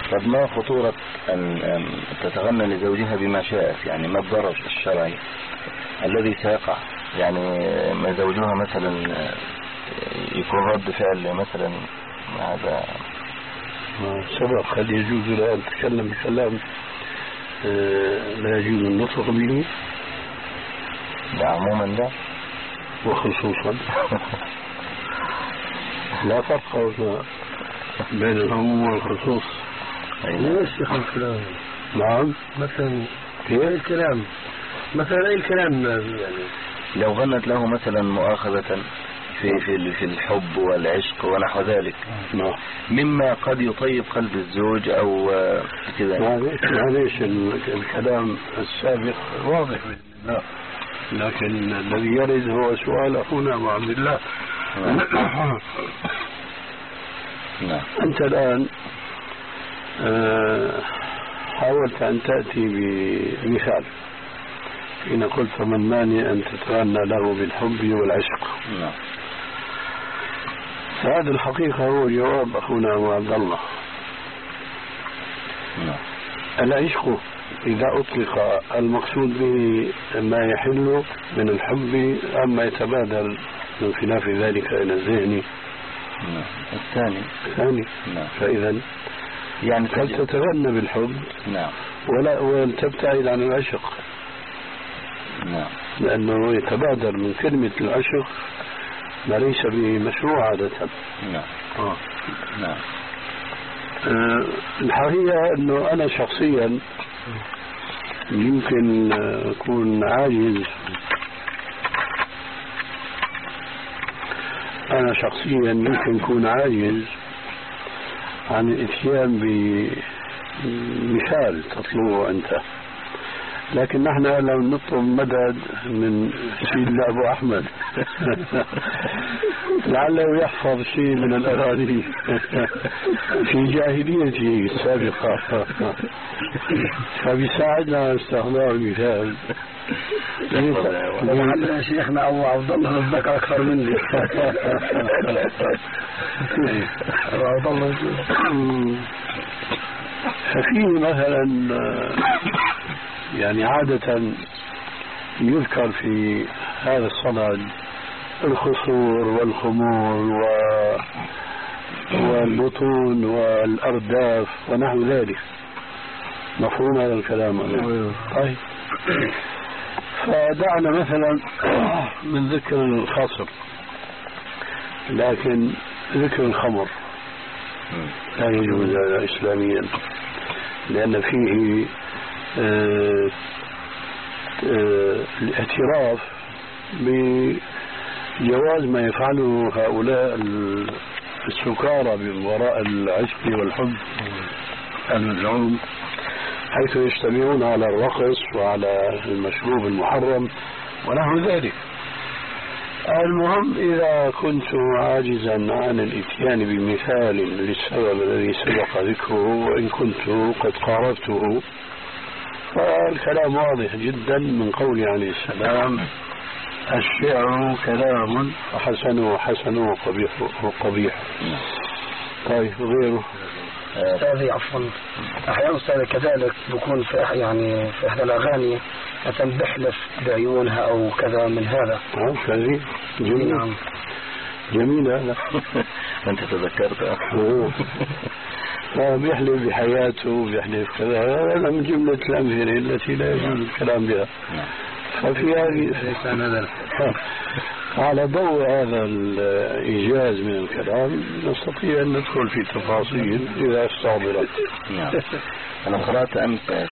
طب ما خطورة أن تتغنى لزوجها بما شاءت؟ يعني ما الضرر الشرعي الذي سيقع؟ يعني ما زوجها مثلا يكون رد فعل مثلا هذا سبق. هل يجوز لها أن تتكلم بكلام لا يجوز النطق به؟ لا عموما لا، وخصوصا لا فرق بين العموم والخصوص. ليش يا أخي الكلام؟ نعم مثلا كيف الكلام؟ مثلا أي الكلام يعني لو غنت له مثلا مؤاخذة في الحب والعشق ونحو ذلك مما قد يطيب قلب الزوج أو كذا. معليش الكلام السابق واضح بإذن الله، لكن الذي يرد هو سؤال أخونا أبو عبد الله. نعم. أنت الآن حاولت أن تأتي بمثال حين قلت فمن مانع أن تتغنى له بالحب والعشق. نعم. فهذا الحقيقة هو جواب أخونا أبو عبد الله. نعم. العشق إذا أطلق المقصود به ما يحل من الحب أم ما يتبادل من خلاف ذلك إلى الذهن؟ نعم. الثاني. نعم. فإذا يعني قد تتغنى بالحب. نعم. ولا تبتعد عن العشق. نعم. لأنه يتبادر من كلمة العشق ما ليس به مشروع عادة. نعم. نعم. الحقيقة أنه أنا شخصيا يمكن أكون عاجز. عن الاتيان بمثال تطلبه أنت، لكن نحن لو نطلب مدد من سيدنا أبو أحمد لعله يحفظ شيء من الأغاني في جاهليته السابقة فبيساعدنا استخدام المثال. لعل شيخنا أبو عبد الله الذكر أكثر مني. ففيه مثلا يعني عادة يذكر في هذا الصدد الخصور والخمور والبطون والأرداف ونحو ذلك. مفهوم هذا الكلام؟ طيب، فدعنا مثلا من ذكر الخصر، لكن ذكر الخمر لا يجوز إسلاميا، لأن فيه الاعتراف بجواز ما يفعله هؤلاء السكارى من وراء العشق والحب المزعوم، حيث يجتمعون على الرقص وعلى المشروب المحرم ونحو ذلك. المهم إذا كنت عاجزا عن الاتيان بمثال للسبب الذي سبق ذكره وإن كنت قد قاربته، فالكلام واضح جدا من قول عليه السلام: الشعر كلام فحسنه حسن وقبيحه قبيح. طيب، غيره؟ أستاذي عفوا، أحيانا أستاذ كذلك بكون في يعني في إحدى الأغاني مثلا بحلف بعيونها أو كذا من هذا. جميل. نعم. جميل هذا. أنت تذكرت. بيحلف بحياته، بيحلف كذا، هذا من جملة الأمثلة التي لا يجوز الكلام بها. ففي هذه على ضوء هذا الإيجاز من الكلام نستطيع أن ندخل في تفاصيل إذا استعبرت. أنا قرأت أمس